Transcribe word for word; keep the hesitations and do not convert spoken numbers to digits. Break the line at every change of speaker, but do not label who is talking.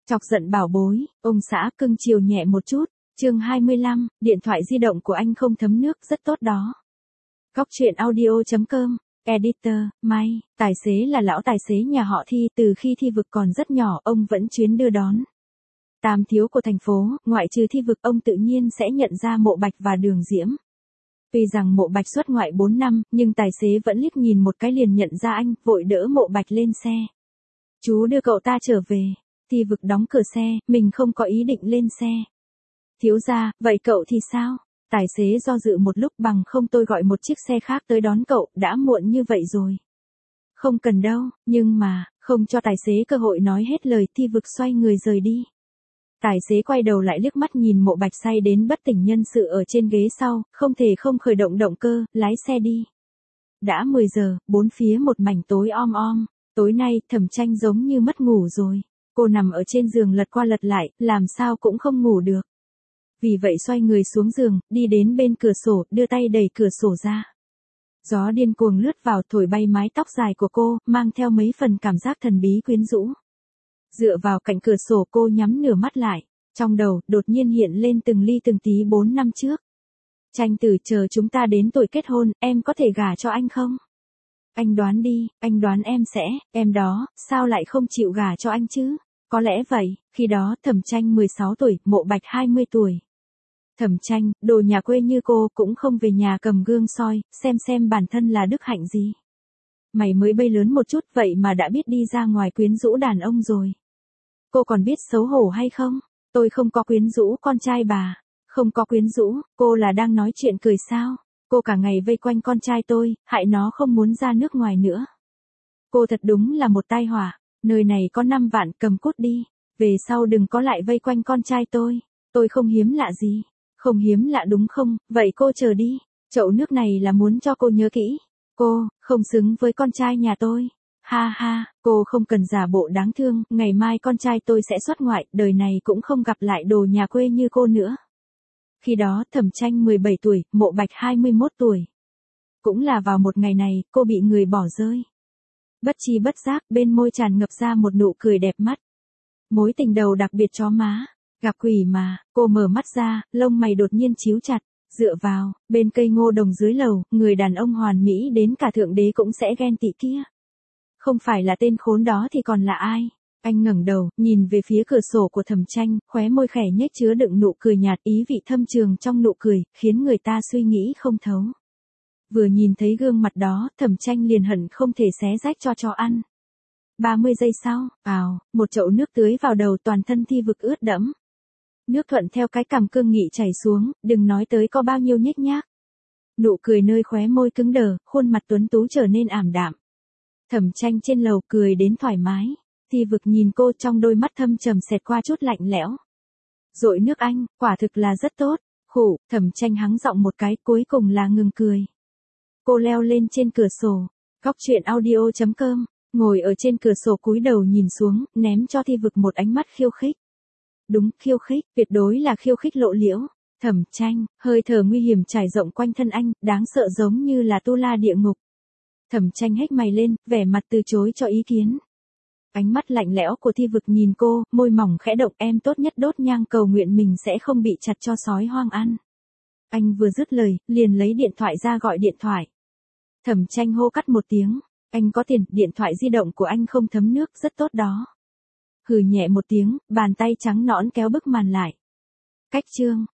Chọc giận bảo bối, ông xã cưng chiều nhẹ một chút. Chương hai mươi lăm, điện thoại di động của anh không thấm nước, rất tốt đó. Cóc truyện audio chấm com, editor, May, tài xế là lão tài xế nhà họ Thi, từ khi Thi Vực còn rất nhỏ, ông vẫn chuyến đưa đón. Tam thiếu của thành phố, ngoại trừ Thi Vực, ông tự nhiên sẽ nhận ra Mộ Bạch và Đường Diễm. Tuy rằng Mộ Bạch xuất ngoại bốn năm, nhưng tài xế vẫn liếc nhìn một cái liền nhận ra anh, vội đỡ Mộ Bạch lên xe. Chú đưa cậu ta trở về. Thi Vực đóng cửa xe, mình không có ý định lên xe. Thiếu gia, vậy cậu thì sao? Tài xế do dự một lúc, bằng không tôi gọi một chiếc xe khác tới đón cậu, đã muộn như vậy rồi. Không cần đâu, nhưng mà, không cho tài xế cơ hội nói hết lời, Thi Vực xoay người rời đi. Tài xế quay đầu lại liếc mắt nhìn Mộ Bạch say đến bất tỉnh nhân sự ở trên ghế sau, không thể không khởi động động cơ, lái xe đi. Đã mười giờ, bốn phía một mảnh tối om om, tối nay Thẩm Tranh giống như mất ngủ rồi. Cô nằm ở trên giường lật qua lật lại, làm sao cũng không ngủ được. Vì vậy xoay người xuống giường, đi đến bên cửa sổ, đưa tay đẩy cửa sổ ra. Gió điên cuồng lướt vào, thổi bay mái tóc dài của cô, mang theo mấy phần cảm giác thần bí quyến rũ. Dựa vào cạnh cửa sổ, cô nhắm nửa mắt lại, trong đầu đột nhiên hiện lên từng ly từng tí bốn năm trước. Tranh Tử, chờ chúng ta đến tuổi kết hôn, em có thể gả cho anh không? Anh đoán đi, anh đoán em sẽ, em đó, sao lại không chịu gả cho anh chứ? Có lẽ vậy, khi đó Thẩm Tranh mười sáu tuổi, Mộ Bạch hai mươi tuổi. Thẩm Tranh, đồ nhà quê như cô cũng không về nhà cầm gương soi, xem xem bản thân là đức hạnh gì. Mày mới bay lớn một chút vậy mà đã biết đi ra ngoài quyến rũ đàn ông rồi. Cô còn biết xấu hổ hay không? Tôi không có quyến rũ con trai bà. Không có quyến rũ, cô là đang nói chuyện cười sao? Cô cả ngày vây quanh con trai tôi, hại nó không muốn ra nước ngoài nữa. Cô thật đúng là một tai họa, nơi này có năm vạn, cầm cút đi. Về sau đừng có lại vây quanh con trai tôi. Tôi không hiếm lạ gì. Không hiếm lạ đúng không? Vậy cô chờ đi. Chậu nước này là muốn cho cô nhớ kỹ. Cô, không xứng với con trai nhà tôi. Ha ha, cô không cần giả bộ đáng thương, ngày mai con trai tôi sẽ xuất ngoại, đời này cũng không gặp lại đồ nhà quê như cô nữa. Khi đó Thẩm Tranh mười bảy tuổi, Mộ Bạch hai mươi mốt tuổi. Cũng là vào một ngày này, cô bị người bỏ rơi. Bất chi bất giác, bên môi tràn ngập ra một nụ cười đẹp mắt. Mối tình đầu đặc biệt chó má. Gặp quỷ mà, cô mở mắt ra, lông mày đột nhiên chíu chặt. Dựa vào, bên cây ngô đồng dưới lầu, người đàn ông hoàn mỹ đến cả thượng đế cũng sẽ ghen tị kia. Không phải là tên khốn đó thì còn là ai? Anh ngẩng đầu, nhìn về phía cửa sổ của Thẩm Tranh, khóe môi khẽ nhếch chứa đựng nụ cười nhạt, ý vị thâm trường trong nụ cười, khiến người ta suy nghĩ không thấu. Vừa nhìn thấy gương mặt đó, Thẩm Tranh liền hận không thể xé rách cho chó ăn. ba mươi giây sau, ào, một chậu nước tưới vào đầu, toàn thân Thi Vực ướt đẫm. Nước thuận theo cái cằm cương nghị chảy xuống, đừng nói tới có bao nhiêu nhếch nhác. Nụ cười nơi khóe môi cứng đờ, khuôn mặt tuấn tú trở nên ảm đạm. Thẩm Tranh trên lầu cười đến thoải mái. Thi Vực nhìn cô, trong đôi mắt thâm trầm xẹt qua chút lạnh lẽo. Dội nước anh, quả thực là rất tốt. Khủ, Thẩm Tranh hắng giọng một cái, cuối cùng là ngừng cười. Cô leo lên trên cửa sổ. Cóc truyện audio chấm com, ngồi ở trên cửa sổ cúi đầu nhìn xuống, ném cho Thi Vực một ánh mắt khiêu khích. Đúng, khiêu khích, tuyệt đối là khiêu khích lộ liễu. Thẩm Tranh, hơi thở nguy hiểm trải rộng quanh thân anh, đáng sợ giống như là tu la địa ngục. Thẩm Tranh hét mày lên, vẻ mặt từ chối cho ý kiến. Ánh mắt lạnh lẽo của Thi Vực nhìn cô, môi mỏng khẽ động, em tốt nhất đốt nhang cầu nguyện mình sẽ không bị chặt cho sói hoang ăn. Anh vừa dứt lời, liền lấy điện thoại ra gọi điện thoại. Thẩm Tranh hô cắt một tiếng, anh có tiền, điện thoại di động của anh không thấm nước, rất tốt đó. Hừ nhẹ một tiếng, bàn tay trắng nõn kéo bức màn lại. Cách chương.